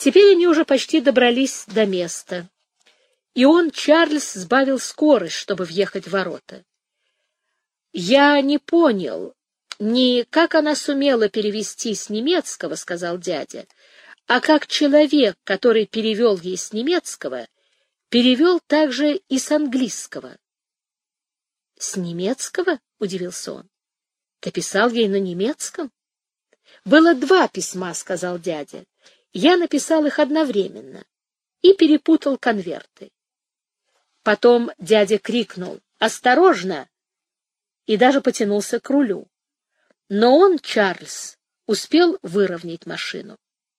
Теперь они уже почти добрались до места, и он, Чарльз, сбавил скорость, чтобы въехать в ворота. «Я не понял, не как она сумела перевести с немецкого, — сказал дядя, — а как человек, который перевел ей с немецкого, перевел также и с английского». «С немецкого?» — удивился он. «Ты писал ей на немецком?» «Было 2 письма, — сказал дядя. Я написал их одновременно и перепутал конверты». Потом дядя крикнул «Осторожно!» и даже потянулся к рулю. Но он, Чарльз, успел выровнять машину.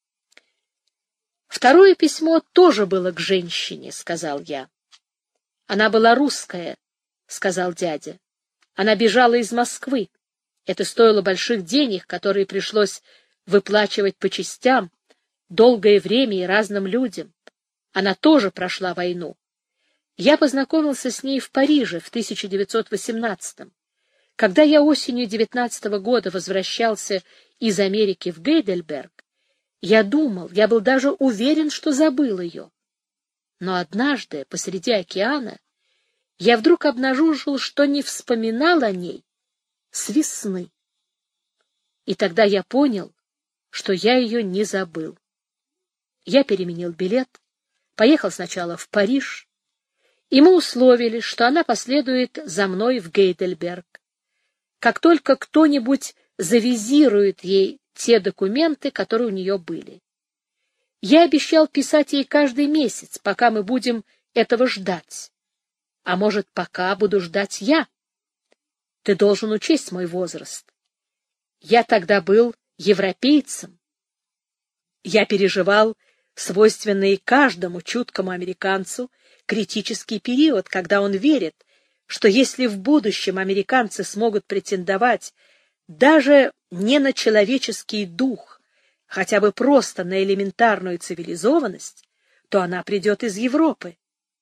«Второе письмо тоже было к женщине, — сказал я. Она была русская, — сказал дядя. Она бежала из Москвы. Это стоило больших денег, которые пришлось выплачивать по частям, долгое время и разным людям. Она тоже прошла войну. Я познакомился с ней в Париже в 1918-м. Когда я осенью 19-го года возвращался из Америки в Гейдельберг, я был даже уверен, что забыл ее. Но однажды, посреди океана, я вдруг обнаружил, что не вспоминал о ней с весны. И тогда я понял, что я ее не забыл. Я переменил билет, поехал сначала в Париж, и мы условились, что она последует за мной в Гейдельберг, как только кто-нибудь завизирует ей те документы, которые у нее были. Я обещал писать ей каждый месяц, пока мы будем этого ждать. А может, пока буду ждать я? Ты должен учесть мой возраст. Я тогда был европейцем. Я переживал свойственный каждому чуткому американцу критический период, когда он верит, что если в будущем американцы смогут претендовать даже не на человеческий дух, хотя бы просто на элементарную цивилизованность, то она придет из Европы.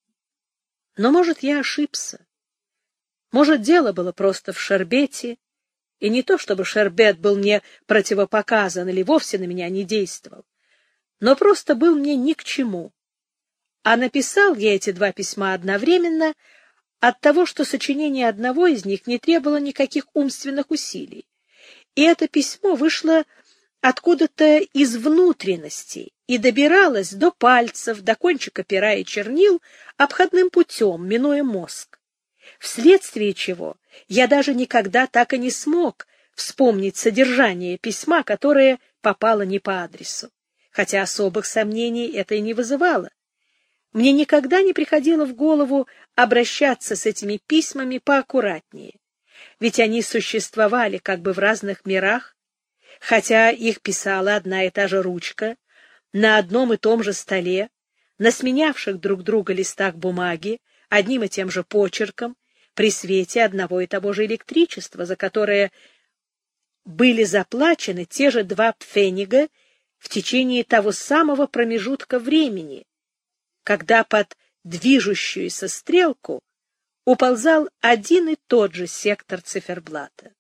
Но, может, я ошибся. Может, дело было просто в шербете, и не то, чтобы шербет был мне противопоказан или вовсе на меня не действовал, но просто был мне ни к чему. А написал я эти 2 письма одновременно от того, что сочинение одного из них не требовало никаких умственных усилий. И это письмо вышло откуда-то из внутренности и добиралось до пальцев, до кончика пера и чернил обходным путем, минуя мозг, вследствие чего я даже никогда так и не смог вспомнить содержание письма, которое попало не по адресу, хотя особых сомнений это и не вызывало. Мне никогда не приходило в голову обращаться с этими письмами поаккуратнее, ведь они существовали как бы в разных мирах, хотя их писала одна и та же ручка, на одном и том же столе, на сменявших друг друга листах бумаги, одним и тем же почерком, при свете одного и того же электричества, за которое были заплачены те же 2 пфеннига в течение того самого промежутка времени, когда под движущуюся стрелку уползал один и тот же сектор циферблата.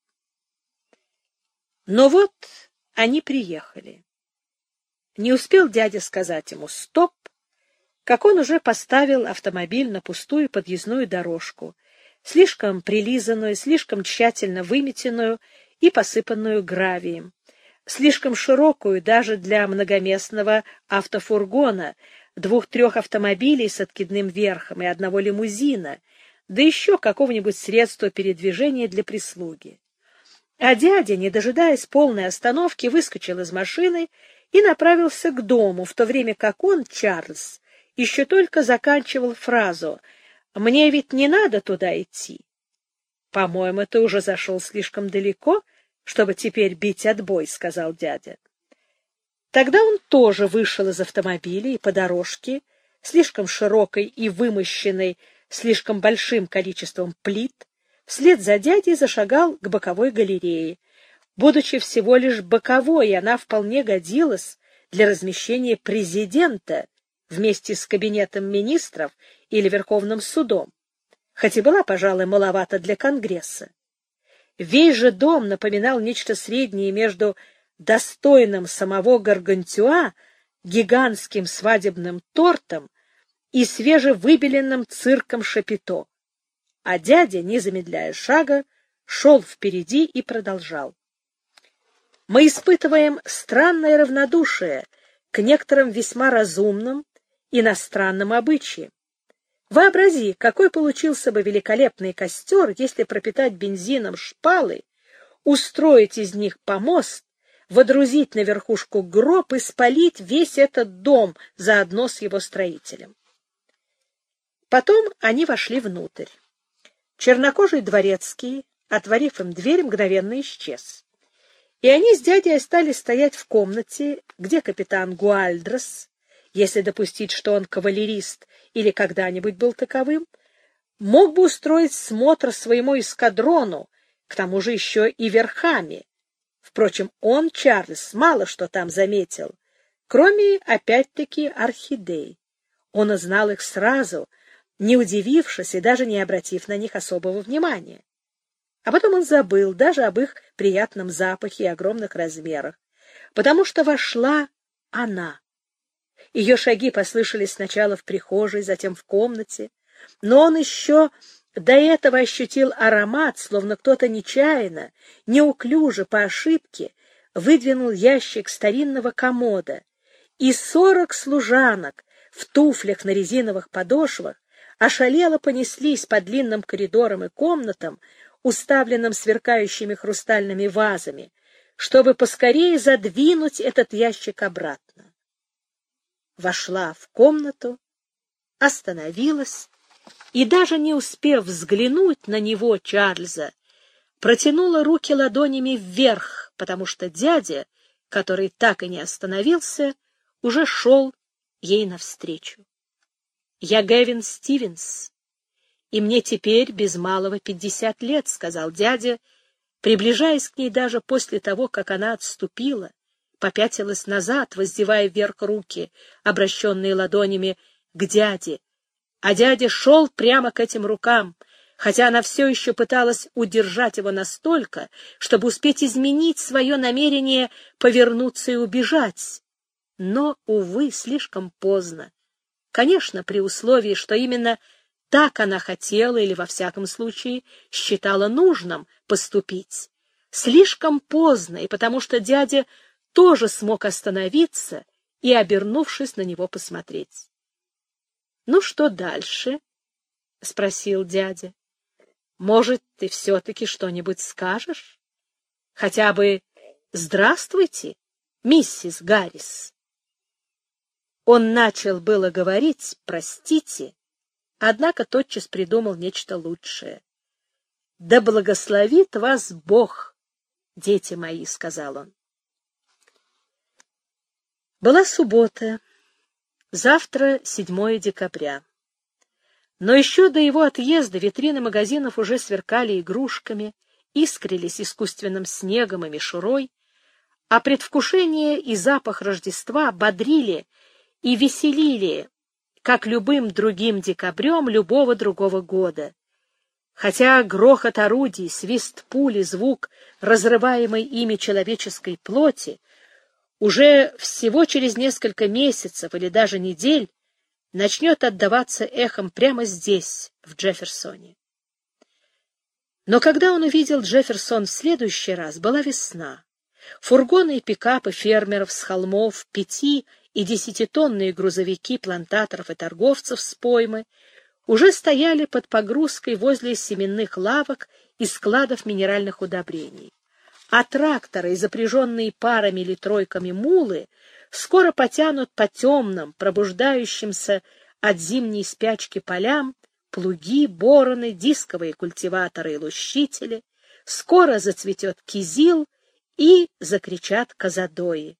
Но вот они приехали. Не успел дядя сказать ему «стоп», как он уже поставил автомобиль на пустую подъездную дорожку, слишком прилизанную, слишком тщательно выметенную и посыпанную гравием, слишком широкую даже для многоместного автофургона, 2-3 автомобилей с откидным верхом и одного лимузина, да еще какого-нибудь средства передвижения для прислуги. А дядя, не дожидаясь полной остановки, выскочил из машины и направился к дому, в то время как он, Чарльз, еще только заканчивал фразу «Мне ведь не надо туда идти». «По-моему, ты уже зашел слишком далеко, чтобы теперь бить отбой», — сказал дядя. Тогда он тоже вышел из автомобиля и по дорожке, слишком широкой и вымощенной слишком большим количеством плит, вслед за дядей зашагал к боковой галерее. Будучи всего лишь боковой, она вполне годилась для размещения президента вместе с кабинетом министров или Верховным судом, хоть и была, пожалуй, маловато для Конгресса. Весь же дом напоминал нечто среднее между достойным самого Гаргантюа гигантским свадебным тортом и свежевыбеленным цирком Шапито, а дядя, не замедляя шага, шел впереди и продолжал. Мы испытываем странное равнодушие к некоторым весьма разумным иностранным обычаям. Вообрази, какой получился бы великолепный костер, если пропитать бензином шпалы, устроить из них помост, водрузить на верхушку гроб и спалить весь этот дом заодно с его строителем. Потом они вошли внутрь. Чернокожий дворецкий, отворив им дверь, мгновенно исчез. И они с дядей остались стоять в комнате, где капитан Гуальдрос, если допустить, что он кавалерист или когда-нибудь был таковым, мог бы устроить смотр своему эскадрону, к тому же еще и верхами. Впрочем, он, Чарльз, мало что там заметил, кроме, опять-таки, орхидей. Он узнал их сразу, не удивившись и даже не обратив на них особого внимания. А потом он забыл даже об их приятном запахе и огромных размерах, потому что вошла она. Ее шаги послышались сначала в прихожей, затем в комнате, но он еще до этого ощутил аромат, словно кто-то нечаянно, неуклюже, по ошибке, выдвинул ящик старинного комода, и 40 служанок в туфлях на резиновых подошвах ошалело понеслись по длинным коридорам и комнатам, уставленным сверкающими хрустальными вазами, чтобы поскорее задвинуть этот ящик обратно. Вошла в комнату, остановилась и, даже не успев взглянуть на него, Чарльза, протянула руки ладонями вверх, потому что дядя, который так и не остановился, уже шел ей навстречу. «Я Гэвин Стивенс, и мне теперь без малого 50 лет», — сказал дядя, приближаясь к ней даже после того, как она отступила, попятилась назад, воздевая вверх руки, обращенные ладонями к дяде, а дядя шел прямо к этим рукам, хотя она все еще пыталась удержать его настолько, чтобы успеть изменить свое намерение повернуться и убежать. Но, увы, слишком поздно. Конечно, при условии, что именно так она хотела или, во всяком случае, считала нужным поступить. Слишком поздно, и потому что дядя тоже смог остановиться и, обернувшись, на него посмотреть. — Ну, что дальше? — спросил дядя. — Может, ты все-таки что-нибудь скажешь? Хотя бы «Здравствуйте, миссис Гаррис». Он начал было говорить «простите», однако тотчас придумал нечто лучшее. — Да благословит вас Бог, дети мои, — сказал он. Была суббота, завтра 7 декабря. Но еще до его отъезда витрины магазинов уже сверкали игрушками, искрились искусственным снегом и мишурой, а предвкушение и запах Рождества бодрили и веселили, как любым другим декабрем любого другого года. Хотя грохот орудий, свист пули, звук разрываемой ими человеческой плоти уже всего через несколько месяцев или даже недель начнет отдаваться эхом прямо здесь, в Джефферсоне. Но когда он увидел Джефферсон в следующий раз, была весна. Фургоны и пикапы фермеров с холмов, 5- и 10-тонные грузовики плантаторов и торговцев с поймы уже стояли под погрузкой возле семенных лавок и складов минеральных удобрений. А тракторы и запряженные парами или тройками мулы скоро потянут по темным, пробуждающимся от зимней спячки полям плуги, бороны, дисковые культиваторы и лущители, скоро зацветет кизил и закричат козадои.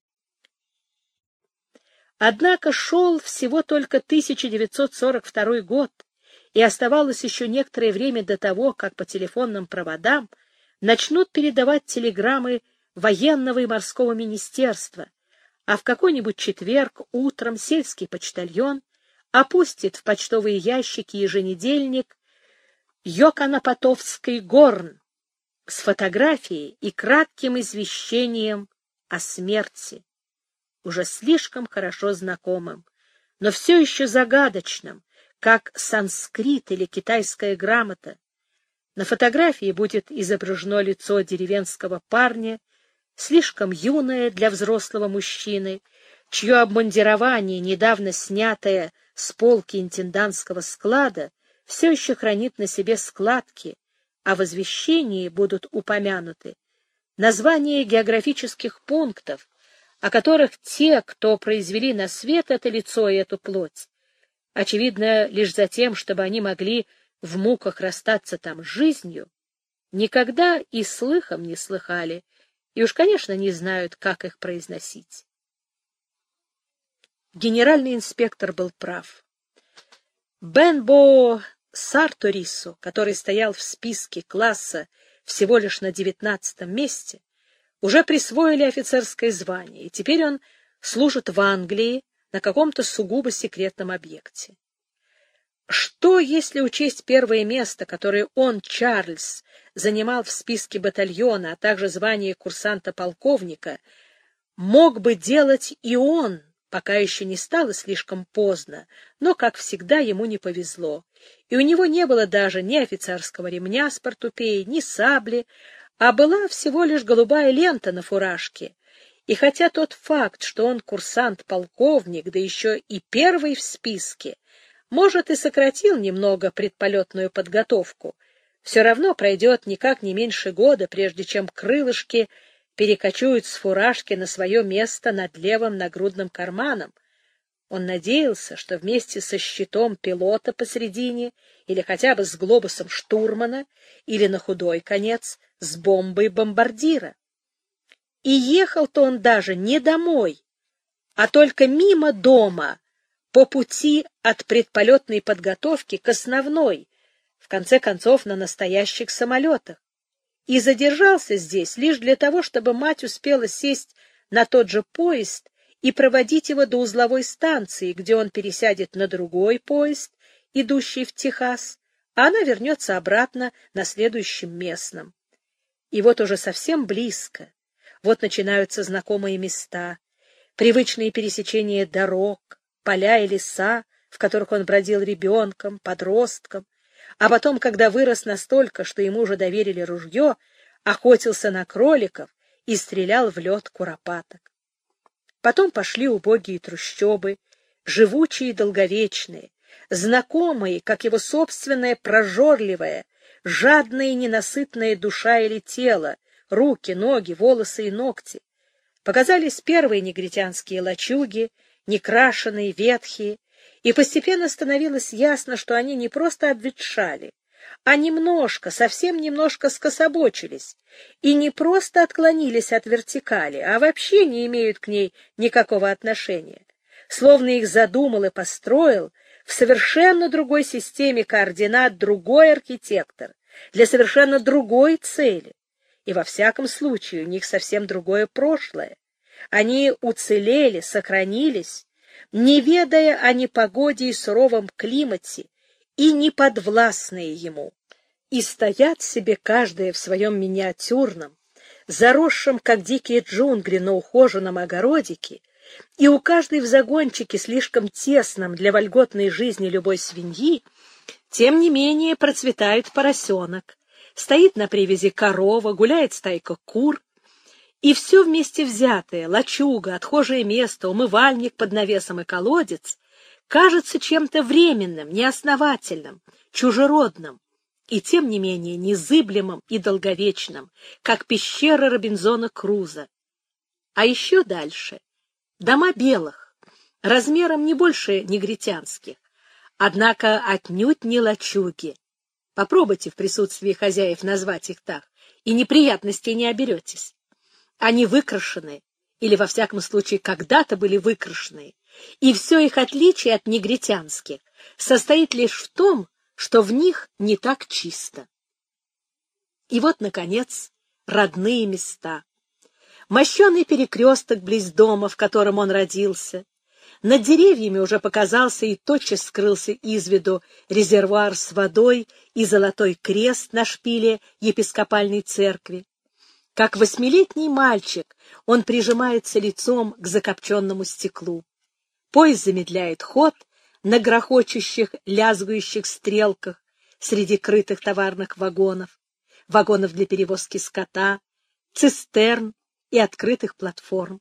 Однако шел всего только 1942 год, и оставалось еще некоторое время до того, как по телефонным проводам начнут передавать телеграммы военного и морского министерства, а в какой-нибудь четверг утром сельский почтальон опустит в почтовые ящики еженедельник «Йоканапотовский горн» с фотографией и кратким извещением о смерти. уже слишком хорошо знакомым, но все еще загадочным, как санскрит или китайская грамота. На фотографии будет изображено лицо деревенского парня, слишком юное для взрослого мужчины, чье обмундирование, недавно снятое с полки интендантского склада, все еще хранит на себе складки, а в извещении будут упомянуты названия географических пунктов, о которых те, кто произвели на свет это лицо и эту плоть, очевидно, лишь за тем, чтобы они могли в муках расстаться там с жизнью, никогда и слыхом не слыхали, и уж, конечно, не знают, как их произносить. Генеральный инспектор был прав. Бенбо Сарторису, который стоял в списке класса всего лишь на 19 месте, уже присвоили офицерское звание, и теперь он служит в Англии на каком-то сугубо секретном объекте. Что, если учесть первое место, которое он, Чарльз, занимал в списке батальона, а также звание курсанта-полковника, мог бы делать и он, пока еще не стало слишком поздно, но, как всегда, ему не повезло, и у него не было даже ни офицерского ремня с портупеей, ни сабли, а была всего лишь голубая лента на фуражке. И хотя тот факт, что он курсант-полковник, да еще и первый в списке, может, и сократил немного предполетную подготовку, все равно пройдет никак не меньше года, прежде чем крылышки перекочуют с фуражки на свое место над левым нагрудным карманом. Он надеялся, что вместе со щитом пилота посредине, или хотя бы с глобусом штурмана, или на худой конец с бомбой бомбардира. И ехал-то он даже не домой, а только мимо дома, по пути от предполетной подготовки к основной, в конце концов на настоящих самолетах, и задержался здесь лишь для того, чтобы мать успела сесть на тот же поезд и проводить его до узловой станции, где он пересядет на другой поезд, идущий в Техас, а она вернется обратно на следующем местном. И вот уже совсем близко, вот начинаются знакомые места, привычные пересечения дорог, поля и леса, в которых он бродил ребенком, подростком, а потом, когда вырос настолько, что ему уже доверили ружье, охотился на кроликов и стрелял в лед куропаток. Потом пошли убогие трущобы, живучие и долговечные, знакомые, как его собственная прожорливая, жадная и ненасытная душа или тело, руки, ноги, волосы и ногти. Показались первые негритянские лачуги, некрашенные, ветхие, и постепенно становилось ясно, что они не просто обветшали, а немножко, совсем немножко скособочились, и не просто отклонились от вертикали, а вообще не имеют к ней никакого отношения, словно их задумал и построил в совершенно другой системе координат другой архитектор, для совершенно другой цели, и во всяком случае у них совсем другое прошлое. Они уцелели, сохранились, не ведая о непогоде и суровом климате, и не подвластные ему, и стоят себе каждая в своем миниатюрном, заросшем, как дикие джунгли на ухоженном огородике, и у каждой в загончике, слишком тесном для вольготной жизни любой свиньи, тем не менее процветает поросенок, стоит на привязи корова, гуляет стайка кур, и все вместе взятое, лачуга, отхожее место, умывальник под навесом и колодец, кажется чем-то временным, неосновательным, чужеродным, и тем не менее незыблемым и долговечным, как пещера Робинзона Круза. А еще дальше — дома белых, размером не больше негритянских, однако отнюдь не лачуги. Попробуйте в присутствии хозяев назвать их так, и неприятностей не оберетесь. Они выкрашены, или, во всяком случае, когда-то были выкрашены, и все их отличие от негритянских состоит лишь в том, что в них не так чисто. И вот, наконец, родные места. Мощеный перекресток близ дома, в котором он родился. Над деревьями уже показался и тотчас скрылся из виду резервуар с водой и золотой крест на шпиле епископальной церкви. Как 8-летний мальчик, он прижимается лицом к закопченному стеклу. Поезд замедляет ход на грохочущих, лязгающих стрелках среди крытых товарных вагонов, вагонов для перевозки скота, цистерн и открытых платформ.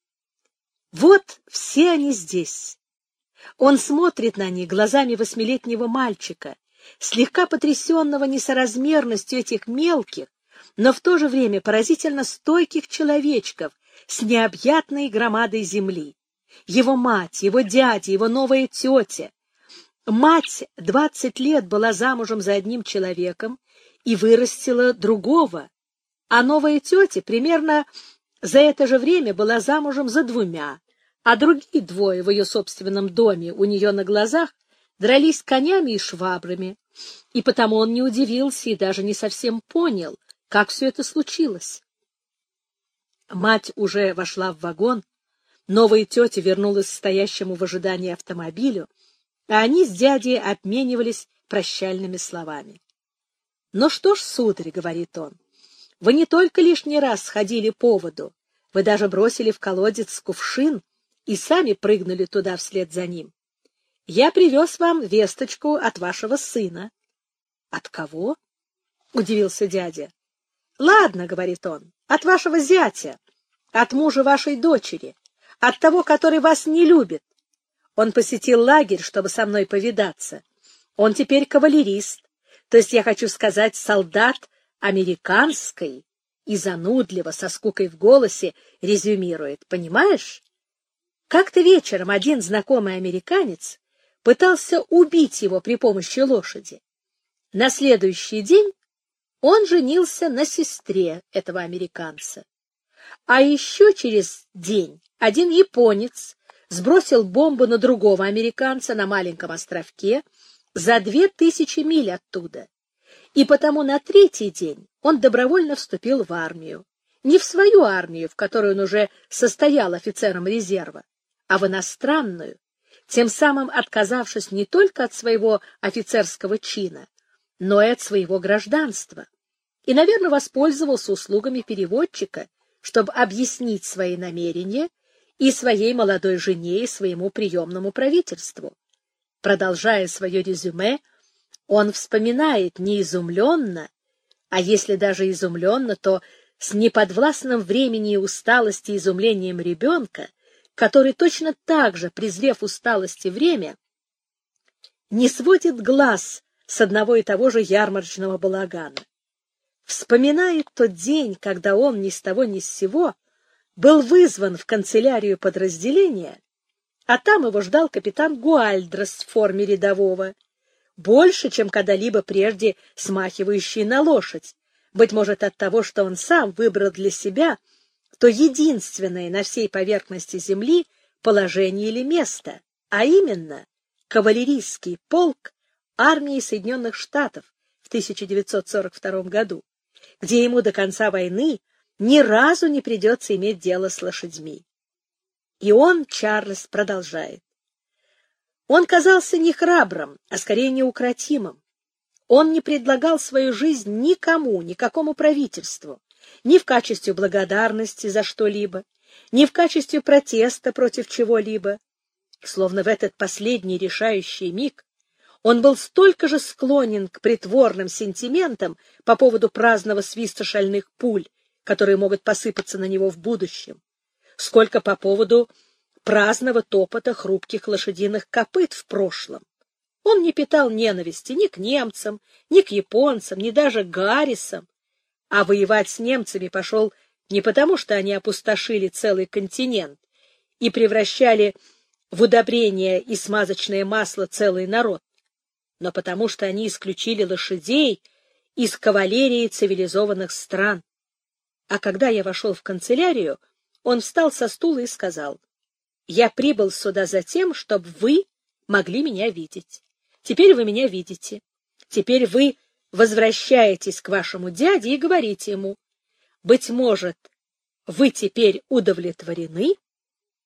Вот все они здесь. Он смотрит на них глазами 8-летнего мальчика, слегка потрясенного несоразмерностью этих мелких, но в то же время поразительно стойких человечков с необъятной громадой земли. Его мать, его дядя, его новая тетя. Мать 20 лет была замужем за одним человеком и вырастила другого, а новая тетя примерно за это же время была замужем за 2, а другие 2 в ее собственном доме у нее на глазах дрались конями и швабрами, и потому он не удивился и даже не совсем понял, как все это случилось. Мать уже вошла в вагон, новая тетя вернулась к стоящему в ожидании автомобилю, а они с дядей обменивались прощальными словами. — Ну что ж, сударь, — говорит он, — вы не только лишний раз сходили по воду, вы даже бросили в колодец кувшин и сами прыгнули туда вслед за ним. Я привез вам весточку от вашего сына. — От кого? — удивился дядя. — Ладно, — говорит он, — от вашего зятя, от мужа вашей дочери, от того, который вас не любит. Он посетил лагерь, чтобы со мной повидаться. Он теперь кавалерист, то есть, я хочу сказать, солдат американской, и занудливо, со скукой в голосе, резюмирует. Понимаешь? Как-то вечером один знакомый американец пытался убить его при помощи лошади. На следующий день он женился на сестре этого американца. А еще через день один японец сбросил бомбу на другого американца на маленьком островке за 2000 миль оттуда. И потому на 3-й день он добровольно вступил в армию. Не в свою армию, в которой он уже состоял офицером резерва, а в иностранную, тем самым отказавшись не только от своего офицерского чина, но и от своего гражданства. И, наверное, воспользовался услугами переводчика, чтобы объяснить свои намерения и своей молодой жене, и своему приемному правительству. Продолжая свое резюме, он вспоминает не изумленно, а если даже изумленно, то с неподвластным времени и усталости и изумлением ребенка, который точно так же, презрев усталость и время, не сводит глаз с одного и того же ярмарочного балагана. Вспоминает тот день, когда он ни с того ни с сего был вызван в канцелярию подразделения, а там его ждал капитан Гуальдрас в форме рядового, больше, чем когда-либо прежде смахивающий на лошадь, быть может от того, что он сам выбрал для себя то единственное на всей поверхности земли положение или место, а именно кавалерийский полк армии Соединенных Штатов в 1942 году, где ему до конца войны ни разу не придется иметь дело с лошадьми. И он, Чарльз, продолжает. Он казался не храбрым, а скорее неукротимым. Он не предлагал свою жизнь никому, никакому правительству, ни в качестве благодарности за что-либо, ни в качестве протеста против чего-либо. Словно в этот последний решающий миг он был столько же склонен к притворным сентиментам по поводу праздного свиста шальных пуль, которые могут посыпаться на него в будущем, сколько по поводу праздного топота хрупких лошадиных копыт в прошлом. Он не питал ненависти ни к немцам, ни к японцам, ни даже к Гаррисам, а воевать с немцами пошел не потому, что они опустошили целый континент и превращали в удобрение и смазочное масло целый народ, но потому что они исключили лошадей из кавалерии цивилизованных стран. А когда я вошел в канцелярию, он встал со стула и сказал: «Я прибыл сюда за тем, чтобы вы могли меня видеть. Теперь вы меня видите. Теперь вы возвращаетесь к вашему дяде и говорите ему: быть может, вы теперь удовлетворены?»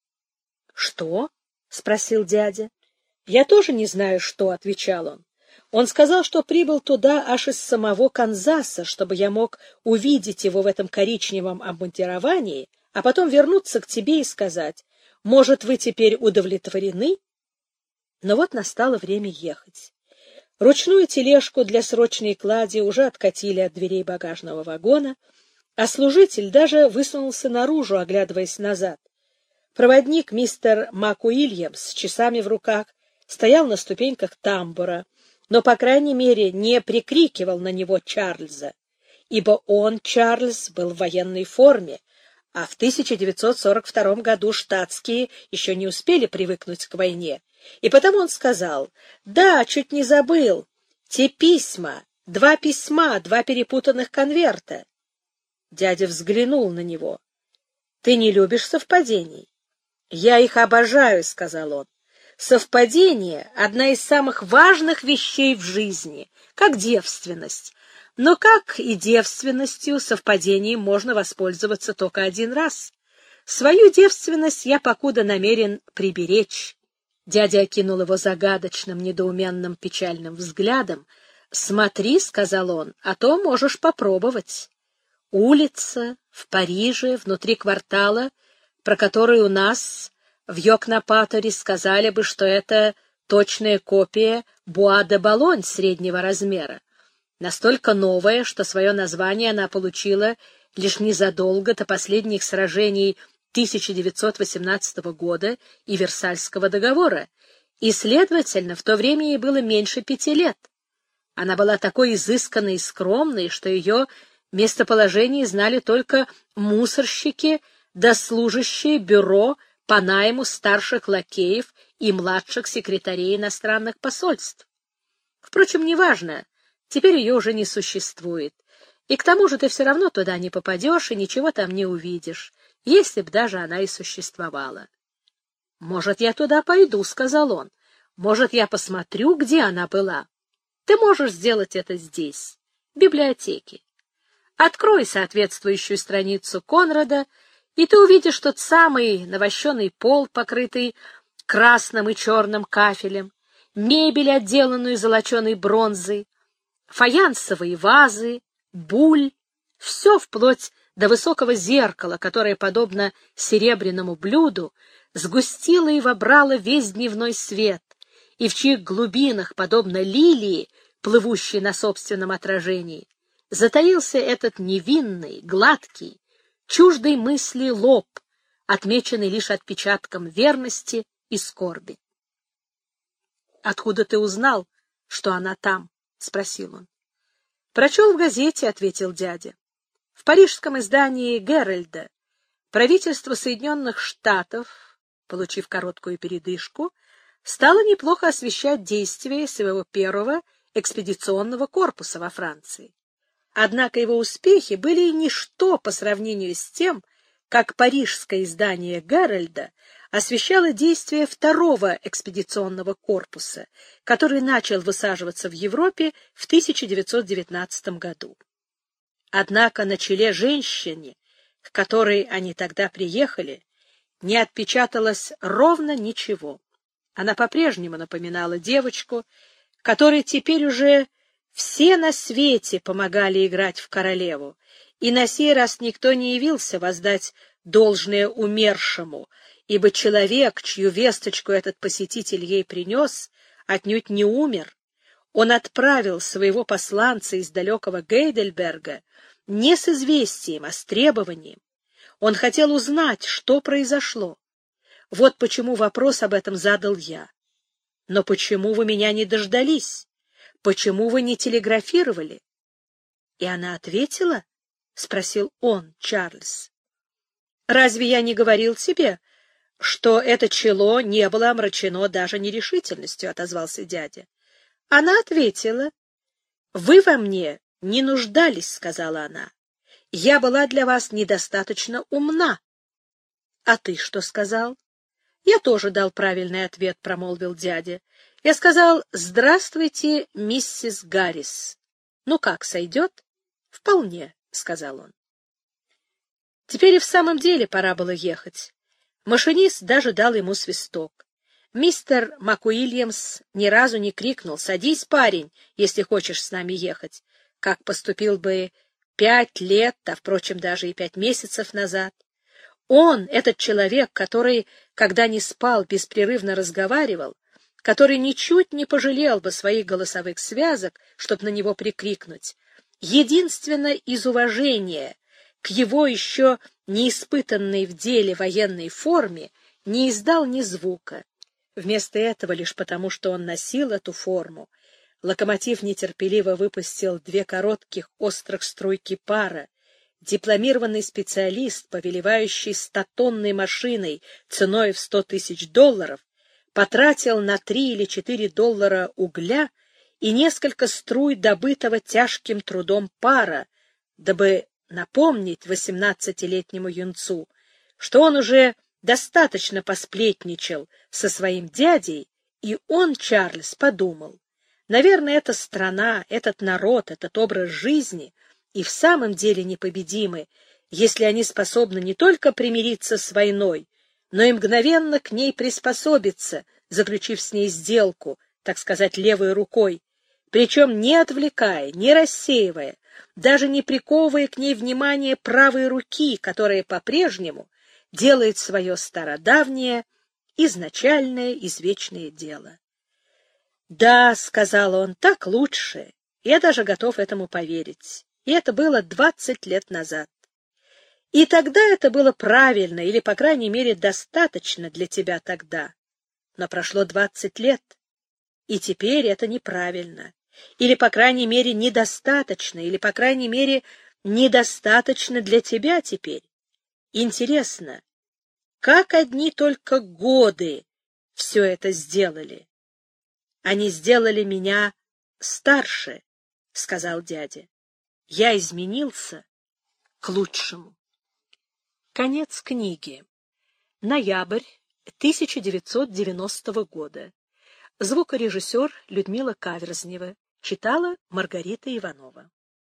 «Что?» — спросил дядя. «Я тоже не знаю, что», — отвечал он. Он сказал, что прибыл туда аж из самого Канзаса, чтобы я мог увидеть его в этом коричневом обмундировании, а потом вернуться к тебе и сказать: может, вы теперь удовлетворены? Но вот настало время ехать. Ручную тележку для срочной клади уже откатили от дверей багажного вагона, а служитель даже высунулся наружу, оглядываясь назад. Проводник мистер МакУильямс с часами в руках стоял на ступеньках тамбура, но, по крайней мере, не прикрикивал на него Чарльза, ибо он, Чарльз, был в военной форме, а в 1942 году штатские еще не успели привыкнуть к войне, и потому он сказал: «Да, чуть не забыл, те письма, два перепутанных конверта». Дядя взглянул на него. «Ты не любишь совпадений?» «Я их обожаю», — сказал он. «Совпадение — одна из самых важных вещей в жизни, как девственность. Но как и девственностью, совпадением можно воспользоваться только один раз. Свою девственность я покуда намерен приберечь». Дядя окинул его загадочным, недоуменным, печальным взглядом. «Смотри», — сказал он, — «а то можешь попробовать. Улица в Париже, внутри квартала, про который у нас в Йокнапаторе сказали бы, что это точная копия Буа-де-Болонь среднего размера, настолько новая, что свое название она получила лишь незадолго до последних сражений 1918 года и Версальского договора, и, следовательно, в то время ей было меньше 5 лет. Она была такой изысканной и скромной, что ее местоположение знали только мусорщики да служащие бюро по найму старших лакеев и младших секретарей иностранных посольств. Впрочем, неважно, теперь ее уже не существует, и к тому же ты все равно туда не попадешь и ничего там не увидишь, если б даже она и существовала. «Может, я туда пойду», — сказал он. «Может, я посмотрю, где она была. Ты можешь сделать это здесь, в библиотеке. Открой соответствующую страницу Конрада, и ты увидишь тот самый навощенный пол, покрытый красным и черным кафелем, мебель, отделанную золоченой бронзой, фаянсовые вазы, буль, все вплоть до высокого зеркала, которое, подобно серебряному блюду, сгустило и вобрало весь дневной свет, и в чьих глубинах, подобно лилии, плывущей на собственном отражении, затаился этот невинный, гладкий, чуждой мысли лоб, отмеченный лишь отпечатком верности и скорби. — Откуда ты узнал, что она там? — спросил он. — Прочел в газете, — ответил дядя. В парижском издании «Геральда» правительство Соединенных Штатов, получив короткую передышку, стало неплохо освещать действия своего первого экспедиционного корпуса во Франции. Однако его успехи были ничто по сравнению с тем, как парижское издание «Геральда» освещало действия второго экспедиционного корпуса, который начал высаживаться в Европе в 1919 году. Однако на челе женщины, к которой они тогда приехали, не отпечаталось ровно ничего. Она по-прежнему напоминала девочку, которой теперь уже все на свете помогали играть в королеву, и на сей раз никто не явился воздать должное умершему, ибо человек, чью весточку этот посетитель ей принес, отнюдь не умер. Он отправил своего посланца из далекого Гейдельберга не с известием, а с требованием. Он хотел узнать, что произошло. Вот почему вопрос об этом задал я. Но почему вы меня не дождались? Почему вы не телеграфировали? И она ответила? — спросил он, Чарльз. — Разве я не говорил тебе, что это чело не было омрачено даже нерешительностью? — отозвался дядя. Она ответила: «Вы во мне не нуждались», — сказала она. «Я была для вас недостаточно умна». «А ты что сказал?» «Я тоже дал правильный ответ», — промолвил дядя. «Я сказал: здравствуйте, миссис Гаррис». «Ну как, сойдет?» «Вполне», — сказал он. Теперь и в самом деле пора было ехать. Машинист даже дал ему свисток. Мистер МакУильямс ни разу не крикнул: «Садись, парень, если хочешь с нами ехать», как поступил бы 5 лет, а, впрочем, даже и 5 месяцев назад. Он, этот человек, который, когда не спал, беспрерывно разговаривал, который ничуть не пожалел бы своих голосовых связок, чтобы на него прикрикнуть, единственно из уважения к его еще не испытанной в деле военной форме не издал ни звука. Вместо этого, лишь потому, что он носил эту форму, локомотив нетерпеливо выпустил 2 коротких острых струйки пара. Дипломированный специалист, повелевающий 100-тонной машиной ценой в $100 000, потратил на 3 или 4 доллара угля и несколько струй добытого тяжким трудом пара, дабы напомнить 18-летнему юнцу, что он уже достаточно посплетничал со своим дядей, и он, Чарльз, подумал: наверное, эта страна, этот народ, этот образ жизни и в самом деле непобедимы, если они способны не только примириться с войной, но и мгновенно к ней приспособиться, заключив с ней сделку, так сказать, левой рукой, причем не отвлекая, не рассеивая, даже не приковывая к ней внимание правой руки, которая по-прежнему делает свое стародавнее, изначальное, извечное дело. «Да, — сказал он, — так лучше, я даже готов этому поверить, и это было 20 лет назад. И тогда это было правильно, или, по крайней мере, достаточно для тебя тогда. Но прошло 20 лет, и теперь это неправильно, или, по крайней мере, недостаточно, или, по крайней мере, недостаточно для тебя теперь. Интересно, как одни только годы все это сделали? Они сделали меня старше, — сказал дядя. Я изменился к лучшему. Конец книги. Ноябрь 1990 года. Звукорежиссер Людмила Каверзнева. Читала Маргарита Иванова.